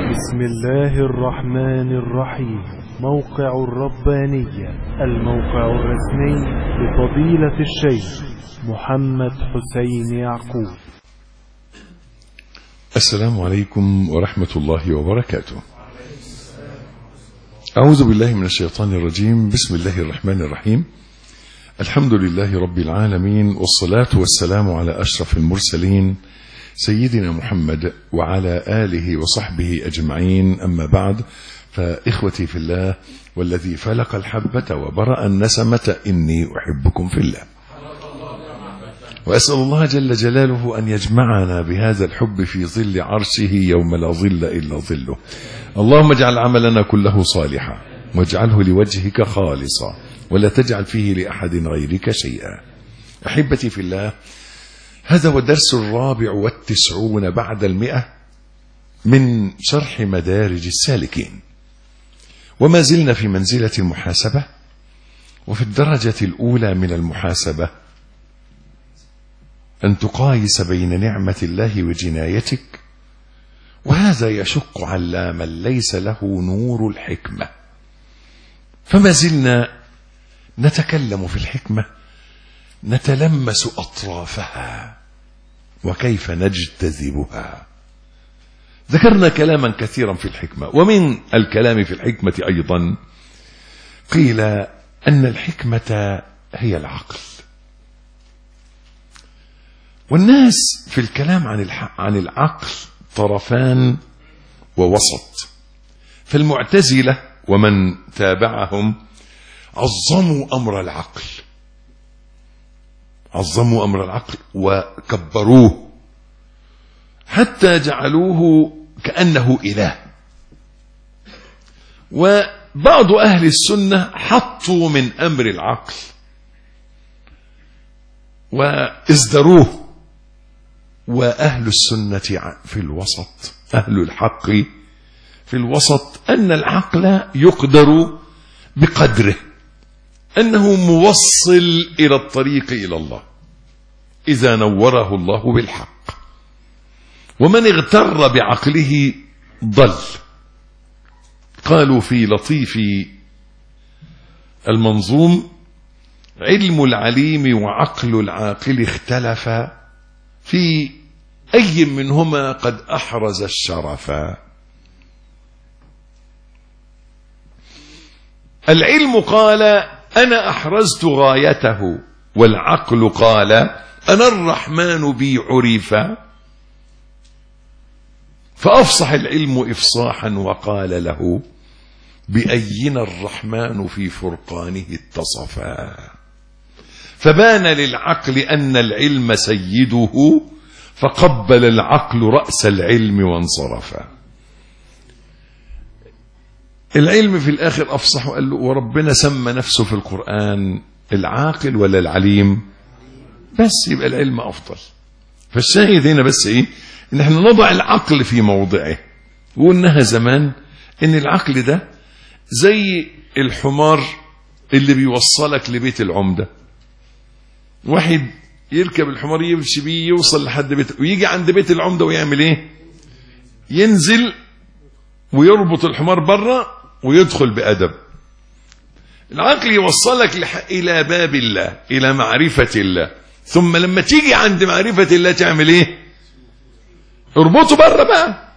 بسم الله الرحمن الرحيم. موقع الربانية، الموقع الرسمي لفضيلة الشيخ محمد حسين يعقوب. السلام عليكم ورحمة الله وبركاته. أعوذ بالله من الشيطان الرجيم. بسم الله الرحمن الرحيم. الحمد لله رب العالمين، والصلاة والسلام على أشرف المرسلين سيدنا محمد وعلى آله وصحبه أجمعين. أما بعد، فإخوتي في الله والذي فلق الحبة وبرأ النسمة إني أحبكم في الله، وأسأل الله جل جلاله أن يجمعنا بهذا الحب في ظل عرشه يوم لا ظل إلا ظله. اللهم اجعل عملنا كله صالحا، واجعله لوجهك خالصا، ولا تجعل فيه لأحد غيرك شيئا. أحبتي في الله، هذا هو الدرس 94 بعد 100 من شرح مدارج السالكين، وما زلنا في منزلة المحاسبة، وفي الدرجة الأولى من المحاسبة أن تقايس بين نعمة الله وجنايتك، وهذا يشق على من ليس له نور الحكمة. فما زلنا نتكلم في الحكمة، نتلمس أطرافها وكيف نجتذبها. ذكرنا كلاما كثيرا في الحكمة، ومن الكلام في الحكمة أيضا قيل أن الحكمة هي العقل. والناس في الكلام عن العقل طرفان ووسط. فالمعتزلة ومن تابعهم عظموا أمر العقل، عظموا أمر العقل وكبروه حتى جعلوه كأنه إله. وبعض أهل السنة حطوا من أمر العقل وازدروه، وأهل السنة في الوسط، أهل الحق في الوسط، أن العقل يقدر بقدره، أنه موصل إلى الطريق إلى الله إذا نوره الله بالحق. ومن اغتر بعقله ضل. قالوا في لطيف المنظوم: علم العليم وعقل العاقل اختلفا، في أي منهما قد أحرز الشرفا. العلم قال أنا أحرزت غايته، والعقل قال أنا الرحمن بي عرفا. فأفصح العلم إفصاحا وقال له بأينا الرحمن في فرقانه اتصفا. فبان للعقل أن العلم سيده، فقبل العقل رأس العلم وانصرفا. العلم في الآخر أفصح وقال له: وربنا سمى نفسه في القرآن العاقل ولا العليم؟ بس يبقى العلم أفضل. فالشاهد هنا بس إيه؟ إن احنا نضع العقل في موضعه. وقلناها زمان إن العقل ده زي الحمار اللي بيوصلك لبيت العمدة. واحد يركب الحمار يمشي بيه يوصل لحد بيت، ويجي عند بيت العمدة ويعمل ايه؟ ينزل ويربط الحمار بره ويدخل بأدب. العقل يوصلك إلى باب الله، إلى معرفة الله، ثم لما تيجي عند معرفة الله تعمل ايه؟ اربطه بره بقى،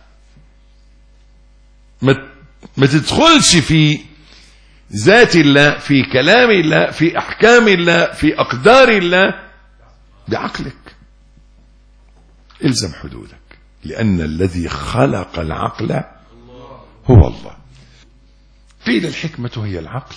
ما تدخلش في ذات الله، في كلام الله، في أحكام الله، في أقدار الله بعقلك. الزم حدودك، لأن الذي خلق العقل هو الله. قيل الحكمة هي العقل،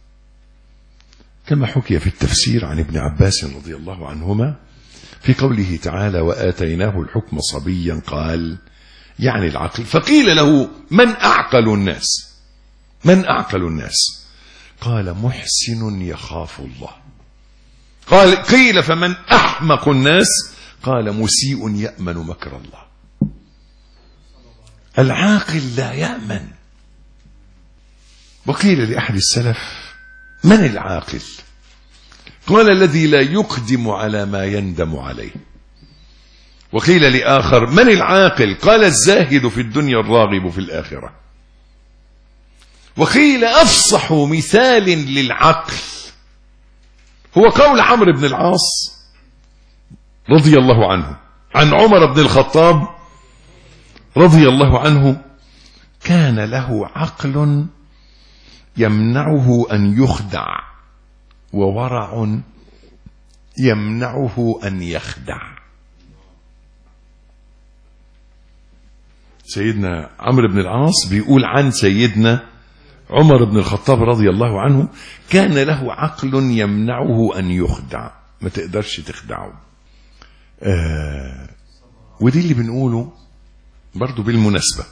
كما حكي في التفسير عن ابن عباس رضي الله عنهما في قوله تعالى: وآتيناه الحكم صبيا، قال يعني العقل. فقيل له: من أعقل الناس؟ من أعقل الناس؟ قال: محسن يخاف الله. قيل: فمن أحمق الناس؟ قال: مسيء يأمن مكر الله. العاقل لا يأمن. وقيل لأحد السلف: من العاقل؟ قال: الذي لا يقدم على ما يندم عليه. وقيل لآخر: من العاقل؟ قال: الزاهد في الدنيا الراغب في الآخرة. وقيل: أفصح مثال للعقل هو قول عمرو بن العاص رضي الله عنه عن عمر بن الخطاب رضي الله عنه: كان له عقل يمنعه أن يخدع، وورع يمنعه أن يخدع. سيدنا عمرو بن العاص بيقول عن سيدنا عمر بن الخطاب رضي الله عنه: كان له عقل يمنعه أن يخدع، ما تقدرش تخدعه. ودي اللي بنقوله برضو بالمناسبة،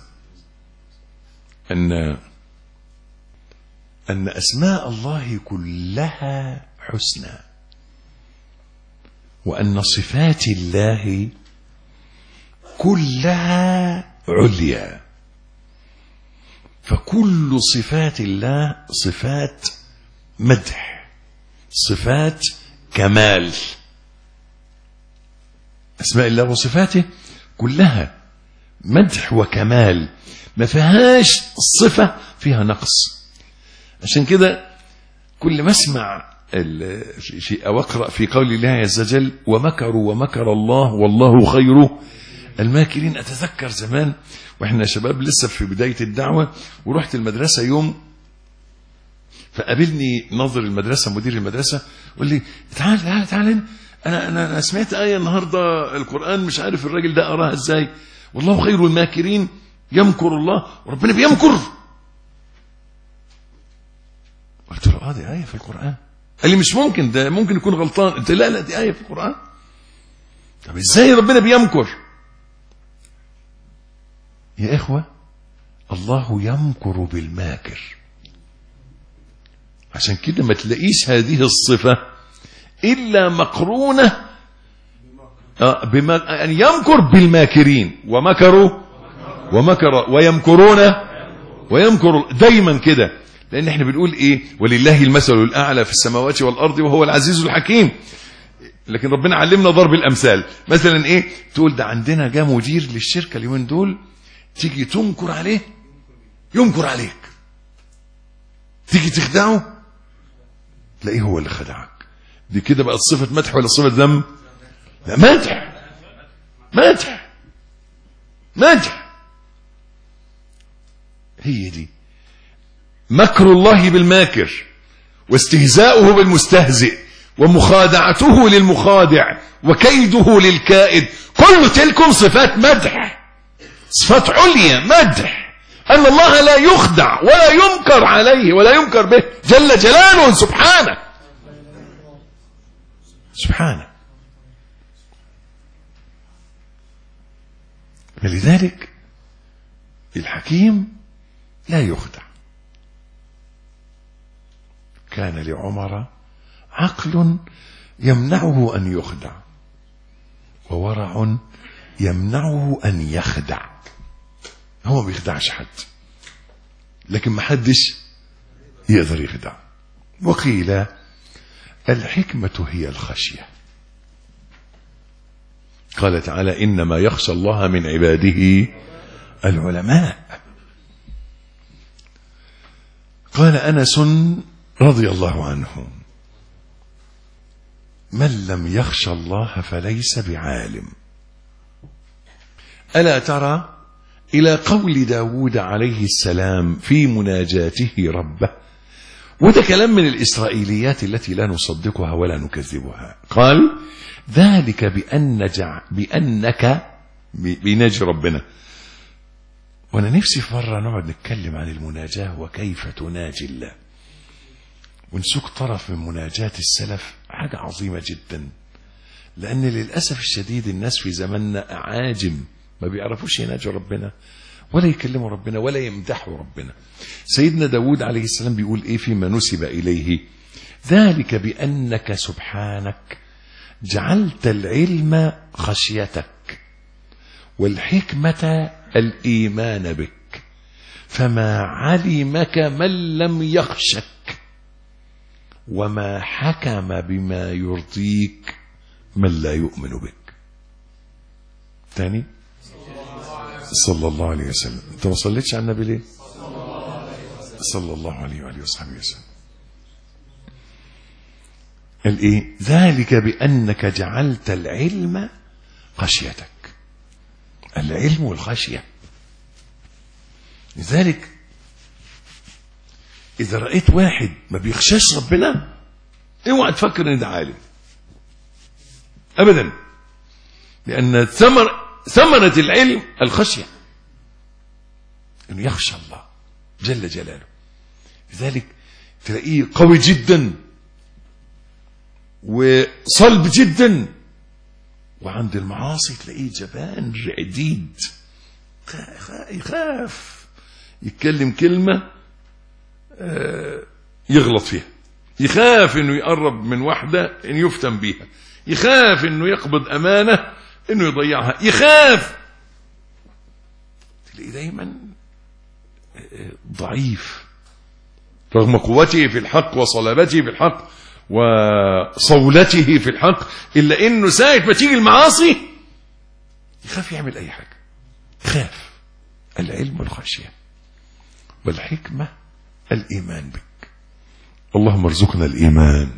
أن أسماء الله كلها حسنى، وأن صفات الله كلها عليا، فكل صفات الله صفات مدح، صفات كمال. أسماء الله وصفاته كلها مدح وكمال، ما فيهاش صفة فيها نقص. عشان كده كل ما اسمع أو أقرأ في قول الله عز وجل: ومكروا ومكر الله والله خير الماكرين. أتذكر زمان وإحنا شباب لسه في بداية الدعوة، ورحت المدرسة يوم، فقابلني ناظر المدرسة مدير المدرسة، وقال لي: تعال أنا سمعت آية النهاردة القرآن، مش عارف الراجل ده أراها إزاي، والله خير الماكرين، يمكر الله وربنا بيمكر. قلت له: دي آية في القرآن. قال لي: مش ممكن، ده ممكن يكون غلطان. قلت: لا دي آية في القرآن. طب إزاي ربنا بيمكر؟ يا إخوة، الله يمكر بالماكر. عشان كده ما تلاقيش هذه الصفة إلا مقرونة أن يمكر بالماكرين، ومكر ويمكر دايما كده. لأن احنا بنقول إيه؟ ولله المثل الأعلى في السماوات والأرض وهو العزيز الحكيم. لكن ربنا علمنا ضرب الأمثال. مثلا إيه؟ تقول ده عندنا جاء مدير للشركة اليومين دول، تيجي تنكر عليه ينكر عليك، تيجي تخدعه تلاقيه هو اللي خدعك. دي كده بقت صفة مدح ولا صفة ذم؟ لا، مدح. هي دي مكر الله بالماكر، واستهزاؤه بالمستهزئ، ومخادعته للمخادع، وكيده للكائد. كل تلكم صفات مدح، صفات عليا مدح، أن الله لا يخدع ولا ينكر عليه ولا ينكر به جل جلاله سبحانه. فلذلك الحكيم لا يخدع. كان لعمر عقل يمنعه أن يخدع، وورع يمنعه أن يخدع. هو ما بيخدعش حد، لكن ما حدش يقدر يخدع. وقيل: الحكمة هي الخشية. قال تعالى: إنما يخشى الله من عباده العلماء. قال أنس رضي الله عنه: من لم يخشى الله فليس بعالم. ألا ترى إلى قول داود عليه السلام في مناجاته ربه، وده كلام من الإسرائيليات التي لا نصدقها ولا نكذبها. قال: ذلك بأنك بيناجي ربنا. وأنا نفسي في مرة نقعد نتكلم عن المناجاة وكيف تناجي الله، ونسوق طرف من مناجاة السلف، حاجة عظيمة جدا. لأن للأسف الشديد الناس في زماننا أعاجم، ما بيعرفوش يناجوا ربنا ولا يكلموا ربنا ولا يمدحوا ربنا. سيدنا داود عليه السلام بيقول إيه فيما نسب إليه؟ ذلك بأنك سبحانك جعلت العلم خشيتك، والحكمة الإيمان بك، فما علمك من لم يخشك، وما حكم بما يرضيك من لا يؤمن بك. تاني صلى الله عليه وسلم. انت ما صليتش على النبي ليه؟ صلى الله عليه وآله وصحبه وسلم. قال ايه؟ ذلك بأنك جعلت العلم خشيتك. العلم والخشية. لذلك إذا رأيت واحد ما بيخشاش ربنا اوعى تفكر ان ده عالم أبدا، لأن ثمرة العلم الخشية، انه يخشى الله جل جلاله. لذلك تلاقيه قوي جدا وصلب جدا، وعند المعاصي تلاقيه جبان رعديد، يخاف يتكلم كلمة يغلط فيها، يخاف انه يقرب من واحدة ان يفتن بيها، يخاف انه يقبض امانة انه يضيعها، يخاف. تلاقيه دايما ضعيف رغم قوته في الحق وصلابته في الحق وصولته في الحق، إلا إنه ساعة ما تيجي المعاصي يخاف يعمل أي حاجة، يخاف. العلم والخشية والحكمة الإيمان بك. اللهم ارزقنا الإيمان.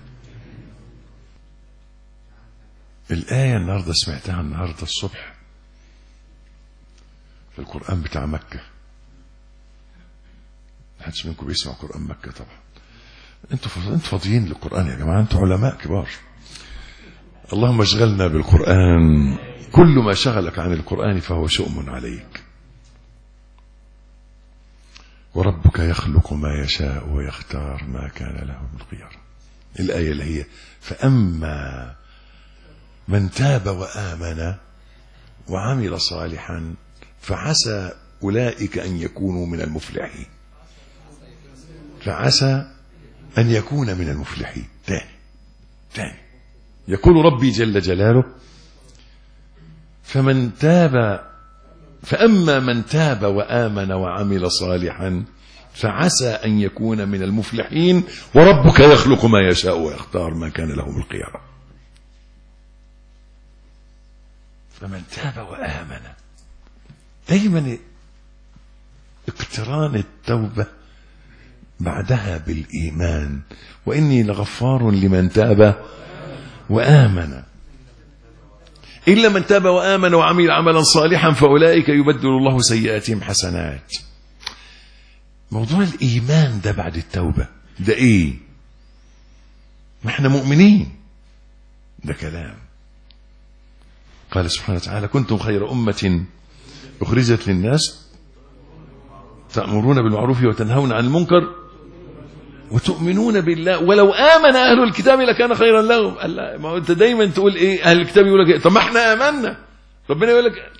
الآية النهاردة سمعتها النهاردة الصبح في القرآن بتاع مكة. محدش منكم بيسمع قرآن مكة طبعا. انتوا فاضيين للقرآن يا جماعة، انتوا علماء كبار. اللهم اشغلنا بالقرآن، كل ما شغلك عن القرآن فهو شؤم عليك. وربك يخلق ما يشاء ويختار ما كان له الخيار. الآية اللي هي فأما من تاب وآمن وعمل صالحا فعسى أولئك أن يكونوا من المفلحين. فعسى أن يكون من المفلحين. تاني يقول ربي جل جلاله فأما من تاب وآمن وعمل صالحا فعسى أن يكون من المفلحين وربك يخلق ما يشاء ويختار ما كان له الخيار. فمن تاب وآمن، دايما اقتران التوبة بعدها بالإيمان، وإني لغفار لمن تاب وآمن. إلا من تاب وآمن وعمل عملا صالحا فأولئك يبدل الله سيئاتهم حسنات. موضوع الإيمان ده بعد التوبة ده إيه؟ ما احنا مؤمنين، ده كلام. قال سبحانه وتعالى كنتم خير أمة أخرجت للناس تأمرون بالمعروف وتنهون عن المنكر وتؤمنون بالله ولو آمن أهل الكتاب لكان خيرا لهم. ما هو أنت دايما تقول إيه؟ أهل الكتاب يقول لك إيه؟ طب ما احنا آمنا. ربنا يقول لك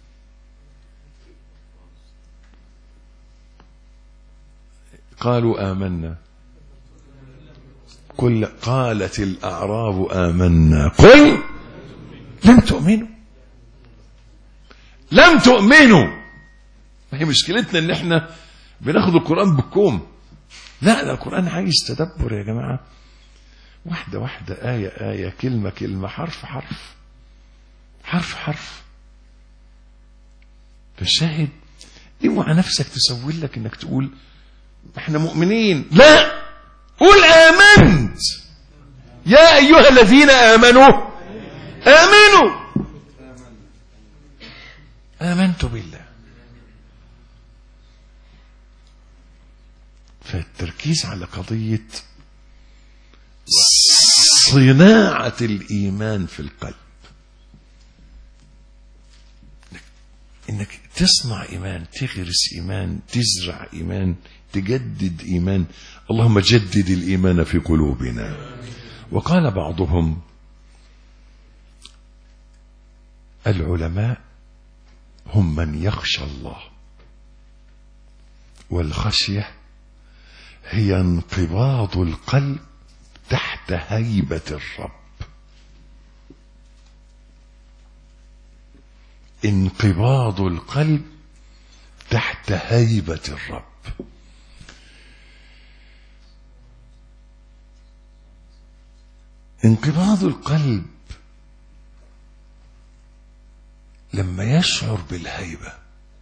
قالوا آمنا قالت الأعراب آمنا قل لم تؤمنوا. لم تؤمنوا. ما هي مشكلتنا ان احنا بناخد القرآن بالكوم. لا، ده القرآن عايز تدبر يا جماعة، واحدة واحدة، آية آية، كلمة كلمة، حرف حرف، حرف حرف. فالشاهد اوعى نفسك تسوي لك انك تقول احنا مؤمنين. لا، قول آمنت يا أيها الذين آمنوا آمنوا. آمنت بالله. فالتركيز على قضية صناعة الإيمان في القلب، إنك تصنع إيمان، تغرس إيمان، تزرع إيمان، تجدد إيمان. اللهم جدد الإيمان في قلوبنا. وقال بعضهم العلماء هم من يخشى الله، والخشية هي انقباض القلب تحت هيبة الرب. انقباض القلب تحت هيبة الرب. انقباض القلب لما يشعر بالهيبة.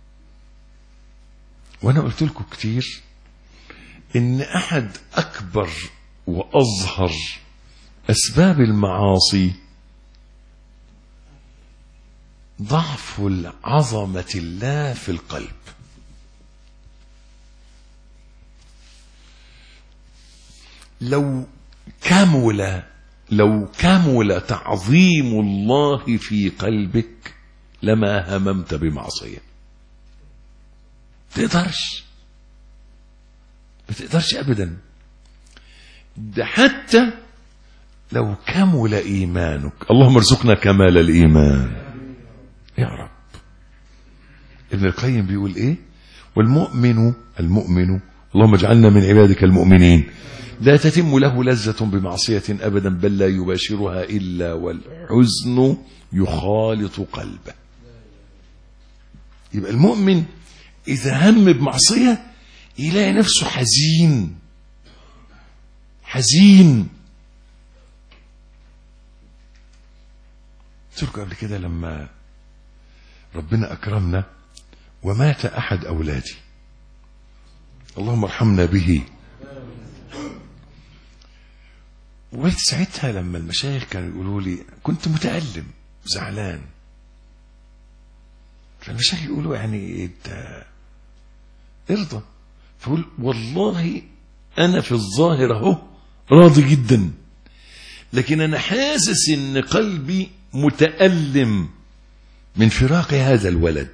وانا قلت لكم كتير ان احد اكبر واظهر اسباب المعاصي ضعف العظمة الله في القلب. لو كمل تعظيم الله في قلبك لما هممت بمعصية. ما تقدرش ابدا. ده حتى لو كمل ايمانك، اللهم ارزقنا كمال الايمان يا رب. ابن القيم بيقول ايه؟ والمؤمن اللهم اجعلنا من عبادك المؤمنين لا تتم له لذة بمعصية ابدا، بل لا يباشرها الا والحزن يخالط قلبه. يبقى المؤمن اذا هم بمعصية يلاقي نفسه حزين. تذكر قبل كده لما ربنا أكرمنا ومات أحد أولادي، اللهم ارحمنا به، وقلت ساعتها لما المشايخ كانوا يقولوا لي، كنت متألم زعلان، فالمشايخ يقولوا يعني انت ارضى، فقول والله أنا في الظاهر اهو راضي جدا، لكن أنا حاسس إن قلبي متألم من فراق هذا الولد.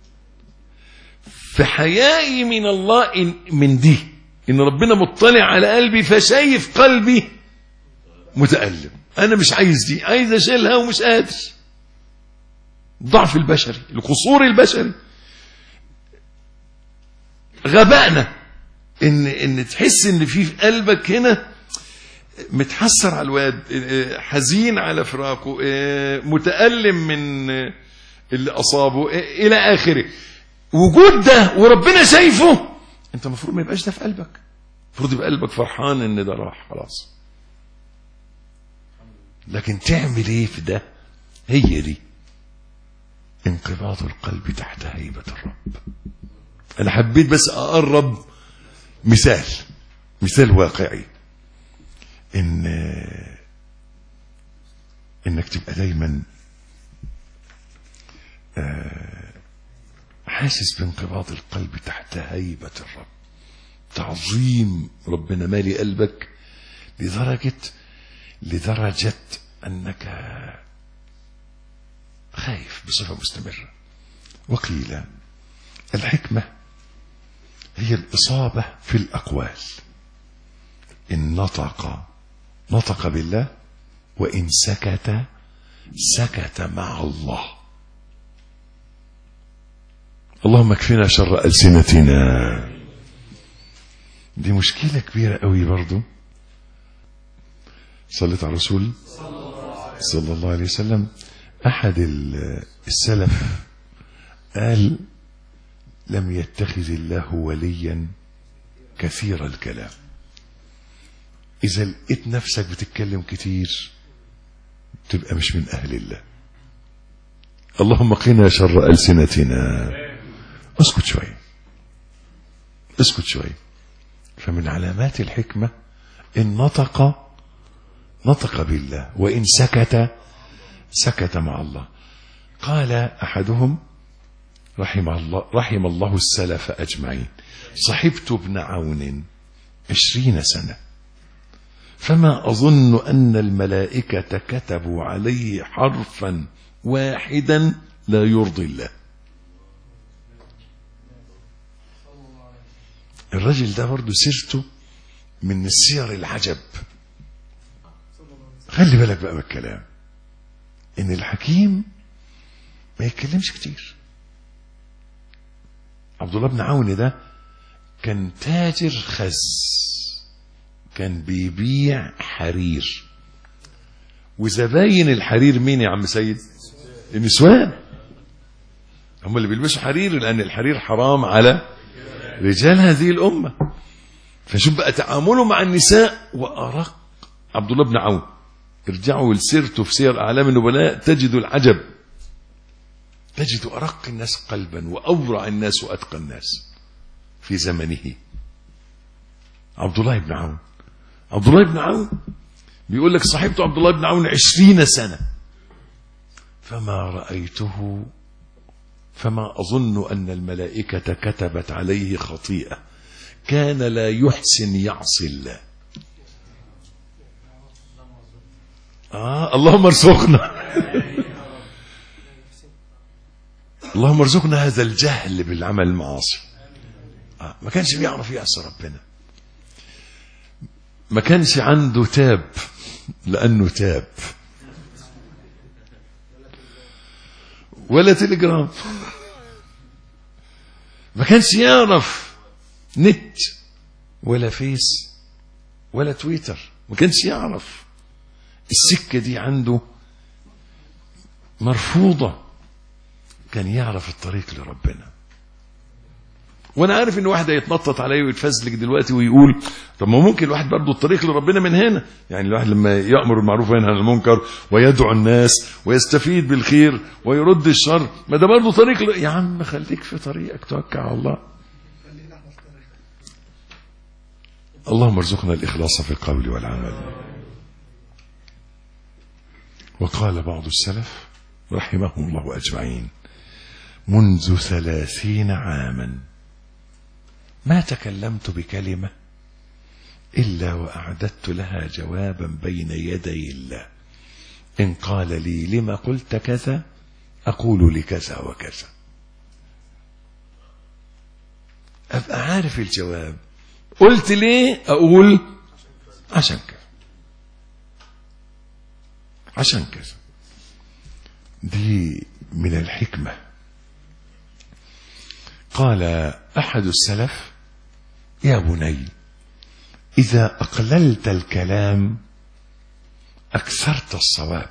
فحيائي من الله من دي إن ربنا مطلع على قلبي فشايف قلبي متألم. أنا مش عايز دي، عايز أشيلها ومش قادر. ضعف البشري، القصور البشري، غبائنا إن تحس إن في قلبك هنا متحسر على الواد، حزين على فراقه، متألم من اللي أصابه إلى آخره. وجود ده وربنا شايفه، أنت المفروض ما يبقاش ده في قلبك، المفروض يبقى قلبك فرحان إن ده راح خلاص. لكن تعمل إيه في ده؟ هي دي انقباض القلب تحت هيبة الرب. أنا حبيت بس أقرب مثال واقعي، إنك تبقى دايما حاسس بانقباض القلب تحت هيبة الرب، تعظيم ربنا مالي قلبك لدرجة أنك خايف بصفة مستمرة. وقيل الحكمة هي الإصابة في الأقوال، إن نطق بالله، وإن سكت مع الله. اللهم اكفنا شر ألسنتنا. دي مشكلة كبيرة قوي برضو. صليت على الرسول صلى الله عليه وسلم. أحد السلف قال لم يتخذ الله وليا كثير الكلام. إذا لقيت نفسك بتتكلم كتير تبقى مش من أهل الله. اللهم قنا شر ألسنتنا. اسكت شوي. فمن علامات الحكمة إن نطق بالله، وإن سكت مع الله. قال أحدهم رحم الله السلف أجمعين، صحبت ابن عون 20 سنة، فما أظن أن الملائكة كتبوا عليه حرفا واحدا لا يرضي الله. الرجل ده برضو سيرته من السير العجب. خلي بالك بقى بالكلام، إن الحكيم ما يتكلمش كتير. عبد الله بن عون ده كان تاجر خز، كان بيبيع حرير، وزباين الحرير مين يا عم سيد؟ النسوان، هم اللي بيلبسوا حرير، لأن الحرير حرام على رجال هذه الأمة. فشوف بقى تعامله مع النساء. وأرق عبد الله بن عون، ارجعوا لسيرته في سير أعلام النبلاء تجدوا العجب. تجد أرق الناس قلبا وأورع الناس وأتقى الناس في زمنه عبد الله بن عون. عبد الله بن عون بيقول لك صاحبته عبد الله بن عون 20 سنة فما رأيته فما أظن أن الملائكة كتبت عليه خطيئة، كان لا يحسن يعصي الله. اللهم ارزقنا اللهم ارزقنا هذا الجهل بالعمل المعاصي. ما كانش بيعرف يعصي ربنا، ما كانش عنده تاب لأنه تاب، ولا تليجرام، ما كانش يعرف نت ولا فيس ولا تويتر، ما كانش يعرف. السكة دي عنده مرفوضة، كان يعرف الطريق لربنا. وانا عارف ان واحد هيتنطط عليه ويتفزلك دلوقتي ويقول طب ما ممكن الواحد برضه الطريق لربنا من هنا، يعني الواحد لما يأمر بالمعروف وينهى عن المنكر ويدعو الناس ويستفيد بالخير ويرد الشر، ما ده برضه طريق يا عم خليك في طريقك، توكل على الله. اللهم ارزقنا الإخلاص في القول والعمل. وقال بعض السلف رحمهم الله أجمعين: منذ 30 عاما ما تكلمت بكلمة إلا وأعددت لها جوابا بين يدي الله، إن قال لي لما قلت كذا أقول لكذا وكذا. أبقى عارف الجواب، قلت ليه أقول عشان كذا عشان كذا. دي من الحكمة. قال أحد السلف: يا بني إذا أقللت الكلام أكثرت الصواب،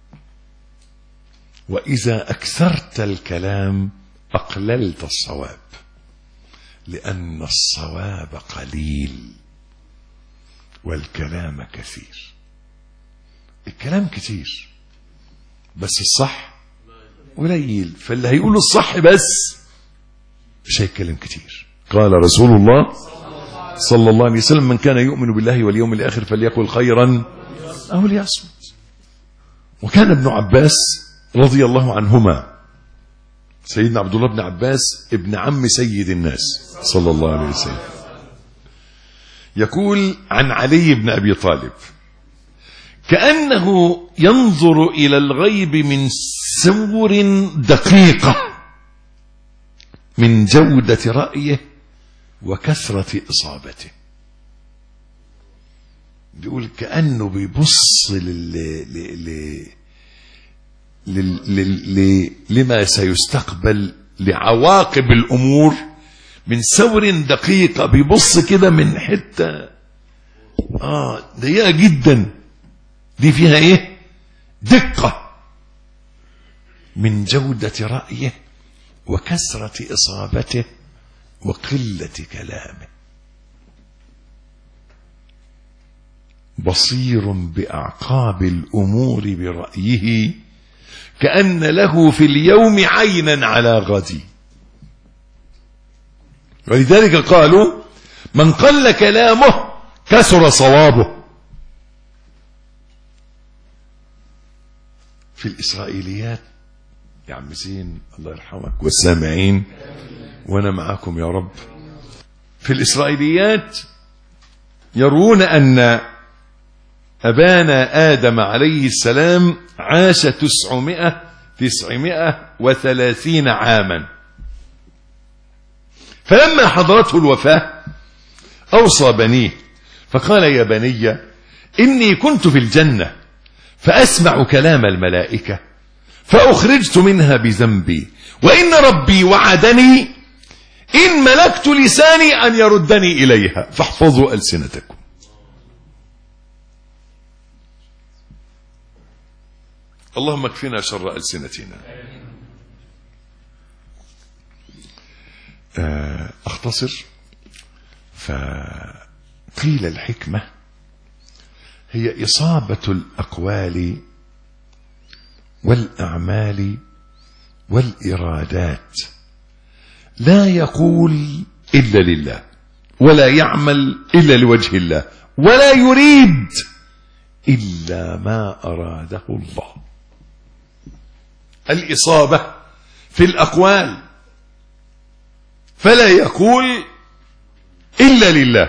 وإذا أكثرت الكلام أقللت الصواب، لأن الصواب قليل والكلام كثير. الكلام كتير بس الصح قليل، فاللي هيقول الصح بس مش هيتكلم كتير. قال رسول الله صلى الله عليه وسلم: من كان يؤمن بالله واليوم الآخر فليقل خيرا أو ليصمت. وكان ابن عباس رضي الله عنهما، سيدنا عبد الله بن عباس ابن عم سيد الناس صلى الله عليه وسلم، يقول عن علي بن أبي طالب: كأنه ينظر إلى الغيب من سور دقيقة من جودة رأيه وكثرة إصابته. بيقول كأنه بيبص لما سيستقبل، لعواقب الأمور من سور دقيقة، بيبص كده من حتة ضيقة جدا، دي فيها ايه؟ دقة، من جودة رأيه وكثرة إصابته وقلة كلامه. بصير بأعقاب الأمور برأيه، كأن له في اليوم عينا على غد. ولذلك قالوا: من قل كلامه كثر صوابه. في الإسرائيليات يا عم زين الله يرحمك والسامعين وانا معاكم يا رب، في الإسرائيليات يرون أن أبانا آدم عليه السلام عاش 930 عاما، فلما حضرته الوفاة أوصى بنيه فقال: يا بني إني كنت في الجنة فأسمع كلام الملائكة فأخرجت منها بذنبي، وإن ربي وعدني إن ملكت لساني أن يردني إليها، فاحفظوا ألسنتكم. اللهم اكفنا شر ألسنتنا. أختصر. فقيل الحكمة هي إصابة الأقوال والأعمال والإرادات، لا يقول إلا لله، ولا يعمل إلا لوجه الله، ولا يريد إلا ما أراده الله. الإصابة في الأقوال، فلا يقول إلا لله،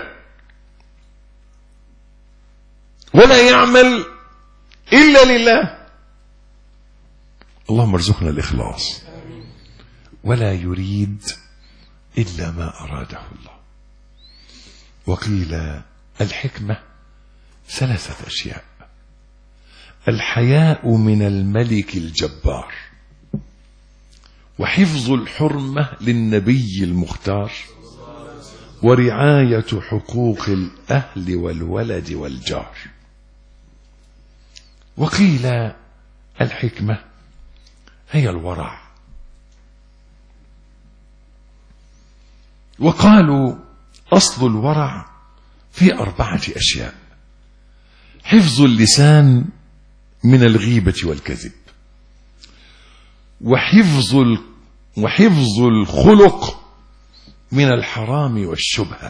ولا يعمل إلا لله. اللهم ارزقنا الإخلاص. ولا يريد إلا ما أراده الله. وقيل الحكمة 3 أشياء: الحياء من الملك الجبار، وحفظ الحرمة للنبي المختار، ورعاية حقوق الأهل والولد والجار. وقيل الحكمة هي الورع. وقالوا أصل الورع في 4 أشياء: حفظ اللسان من الغيبة والكذب، وحفظ الخلق من الحرام والشبهة،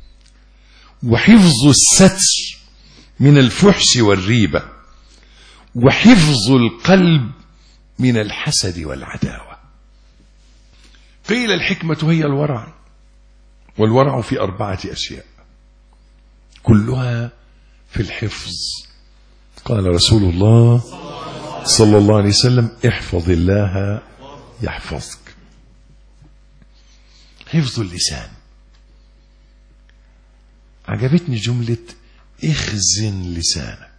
وحفظ الستر من الفحش والريبة، وحفظ القلب من الحسد والعداوة. قيل الحكمة هي الورع، والورع في 4 أشياء كلها في الحفظ. قال رسول الله صلى الله عليه وسلم: احفظ الله يحفظك. حفظ اللسان، عجبتني جملة اخزن لسانك.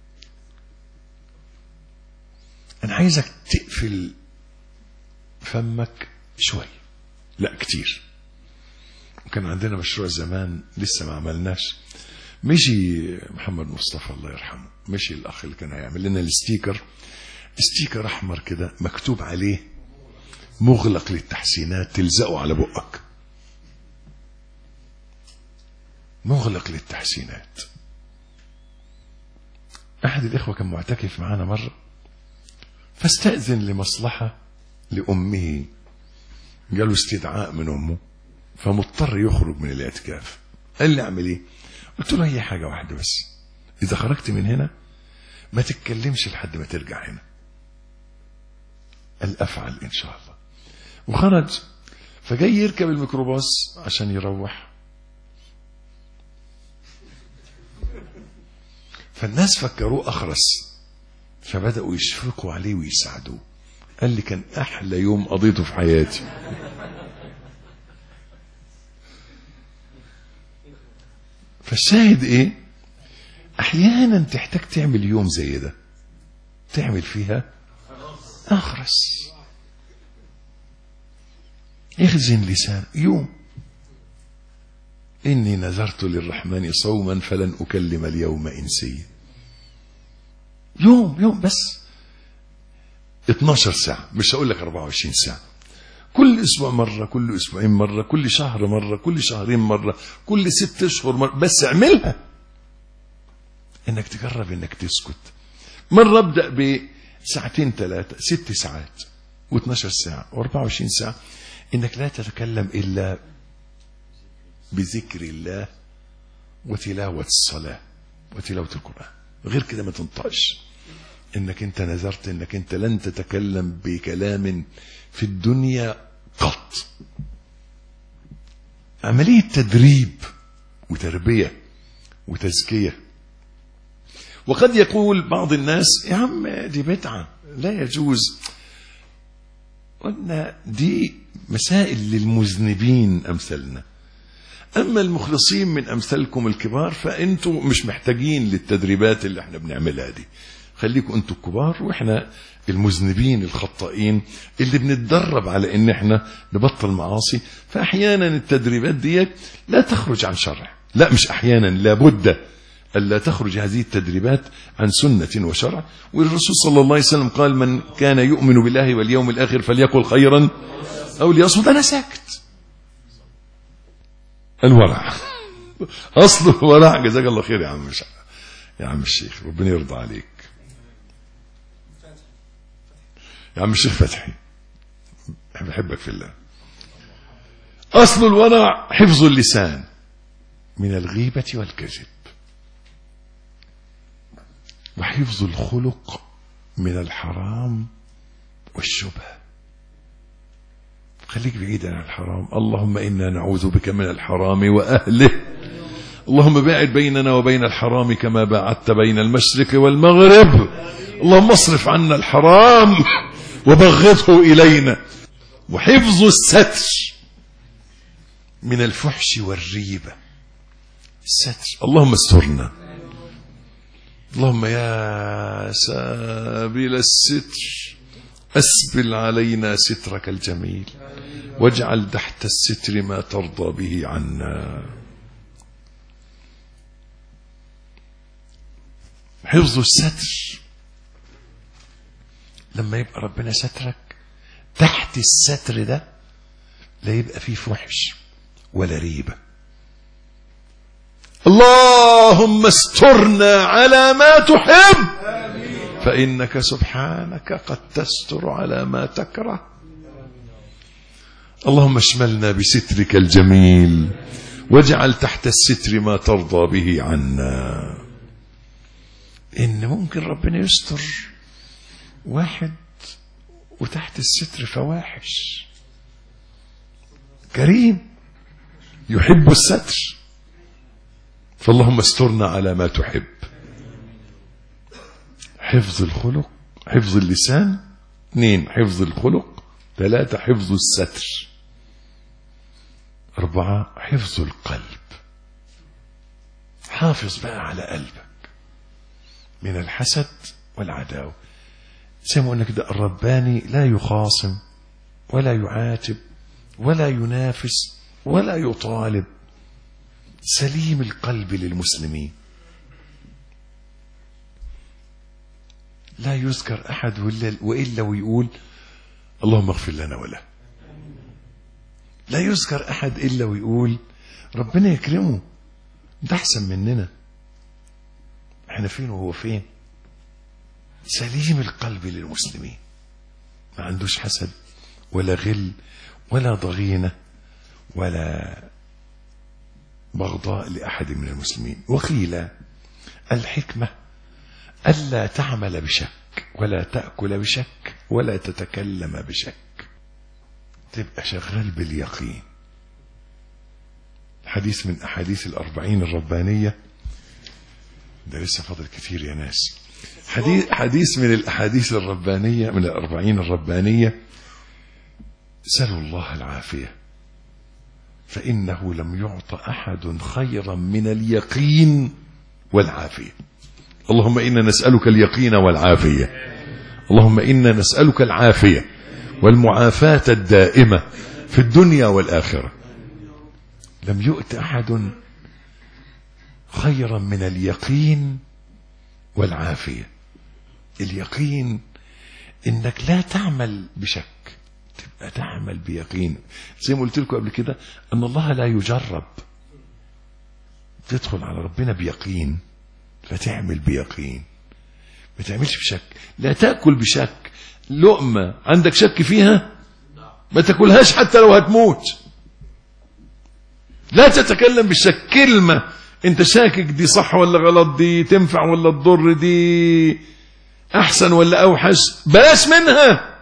أنا عايزك تقفل فمك شوي، لا كتير. كان عندنا مشروع زمان لسه ما عملناش، مشي محمد مصطفى الله يرحمه، مشي الأخ اللي كان هيعمل لنا ستيكر أحمر كده مكتوب عليه مغلق للتحسينات، تلزقه على بقك، مغلق للتحسينات. أحد الإخوة كان معتكف معانا مرة، فاستأذن لمصلحة لأمه، جاله استدعاء من أمه، فمضطر يخرج من الاعتكاف. قال لي أعمل إيه؟ قلت له هي حاجة واحدة بس، إذا خرجت من هنا ما تتكلمش لحد ما ترجع هنا. قال أفعل إن شاء الله. وخرج، فجاي يركب الميكروباص عشان يروح، فالناس فكروه أخرس، فبدأوا يشفقوا عليه ويساعدوه. قال لي كان أحلى يوم قضيته في حياتي. فالشاهد إيه؟ أحيانا تحتاج تعمل يوم زي ده، تعمل فيها أخرس، اخزن لسان يوم. إني نذرت للرحمن صوما فلن أكلم اليوم إنسيا. يوم بس 12 ساعة، مش هقول لك 24 ساعة. كل أسبوع مرة، كل أسبوعين مرة، كل شهر مرة، كل شهرين مرة، كل 6 أشهر مرة، بس اعملها. إنك تجرب إنك تسكت. مرة ابدأ بساعتين 3 6 ساعات و12 ساعة و24 ساعة، إنك لا تتكلم إلا بذكر الله وتلاوة الصلاة وتلاوة القرآن، غير كده ما تنطقش. إنك أنت نذرت إنك أنت لن تتكلم بكلام في الدنيا قط. عملية تدريب وتربية وتزكية. وقد يقول بعض الناس: يا عم دي بدعة، لا يجوز. قلنا دي مسائل للمذنبين أمثلنا، أما المخلصين من أمثالكم الكبار فأنتم مش محتاجين للتدريبات اللي احنا بنعملها دي. خليكم أنتم الكبار وإحنا المذنبين الخطائين اللي بنتدرب على إن احنا نبطل معاصي. فأحيانا التدريبات دي لا تخرج عن شرع، لا مش أحيانا، لابد ألا تخرج هذه التدريبات عن سنة وشرع. والرسول صلى الله عليه وسلم قال: من كان يؤمن بالله واليوم الآخر فليقل خيرا أو ليصمت. أنا ساكت. الورع أصل الورع. جزاك الله خير يا عم الشيخ، ربنا يرضى عليك يا عم الشيخ فتحي، بحبك في الله. أصل الورع حفظ اللسان من الغيبة والكذب، وحفظ الخلق من الحرام والشبه. خليك بعيد عن الحرام. اللهم إنا نعوذ بك من الحرام وأهله. اللهم باعد بيننا وبين الحرام كما باعدت بين المشرق والمغرب. اللهم اصرف عنا الحرام وبغضه إلينا. وحفظ الستر من الفحش والريبة. الستر، اللهم استرنا. اللهم يا سابل الستر أسبل علينا سترك الجميل، واجعل تحت الستر ما ترضى به عنا. حفظ الستر، لما يبقى ربنا سترك، تحت الستر ده لا يبقى فيه فحش ولا ريبة. اللهم استرنا على ما تحب، فإنك سبحانك قد تستر على ما تكره. اللهم اشملنا بسترك الجميل، واجعل تحت الستر ما ترضى به عنا. إن ممكن ربنا يستر واحد وتحت الستر فواحش. كريم يحب الستر، فاللهم استرنا على ما تحب. حفظ الخلق، حفظ اللسان. 2 حفظ الخلق. 3 حفظ الستر. 4 حفظ القلب. حافظ بقى على قلبك من الحسد والعداوة. زي ما قلنا كده، الرباني لا يخاصم ولا يعاتب ولا ينافس ولا يطالب، سليم القلب للمسلمين. لا يذكر أحد وإلا ويقول اللهم اغفر لنا وله. لا يذكر أحد إلا ويقول ربنا يكرمه، ده أحسن مننا، احنا فين وهو فين. سليم القلب للمسلمين، ما عندوش حسد ولا غل ولا ضغينة ولا بغضاء لأحد من المسلمين. وقيل الحكمة ألا تعمل بشك ولا تأكل بشك ولا تتكلم بشك، تبقى شغال باليقين. حديث من أحاديث 40 الربانية، ده لسه فاضل كتير يا ناس. حديث من الأحاديث الربانية، من 40 الربانية: سلوا الله العافية فإنه لم يعط أحد خيرا من اليقين والعافية. اللهم إنا نسألك اليقين والعافية. اللهم إنا نسألك العافية والمعافاة الدائمة في الدنيا والآخرة. لم يؤت أحد خيرا من اليقين والعافية. اليقين إنك لا تعمل بشك، تبقى تعمل بيقين. زي ما قلت لكم قبل كده أن الله لا يجرب، تدخل على ربنا بيقين فتعمل بيقين، ما تعملش بشك. لا تأكل بشك. لقمة عندك شك فيها ما تاكلهاش حتى لو هتموت. لا تتكلم بالشك. كلمة انت شاكك دي صح ولا غلط، دي تنفع ولا تضر، دي احسن ولا اوحش، بلاش منها.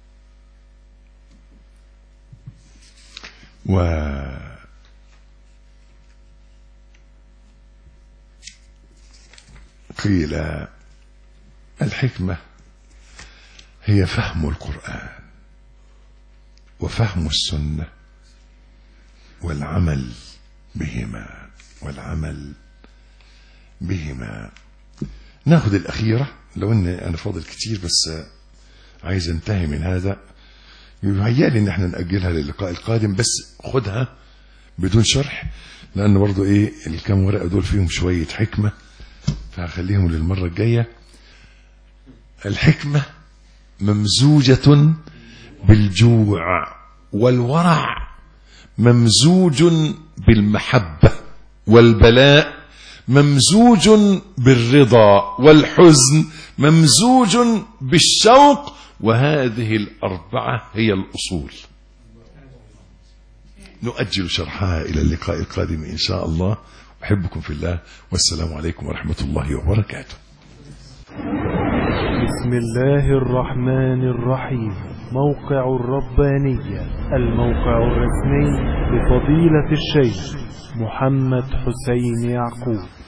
قيل الحكمة هي فهم القرآن وفهم السنة والعمل بهما. ناخذ الأخيرة، لو ان انا فاضل كتير بس عايز انتهي من هذا. يهيألي ان احنا نأجلها للقاء القادم، بس خدها بدون شرح، لان برضو الكام ورقة دول فيهم شوية حكمة، فهخليهم للمرة الجاية. الحكمة ممزوجة بالجوع، والورع ممزوج بالمحبة، والبلاء ممزوج بالرضا، والحزن ممزوج بالشوق، وهذه الأربعة هي الأصول. نؤجل شرحها إلى اللقاء القادم إن شاء الله. أحبكم في الله، والسلام عليكم ورحمة الله وبركاته. بسم الله الرحمن الرحيم. موقع الربانية، الموقع الرسمي لفضيلة الشيخ محمد حسين يعقوب.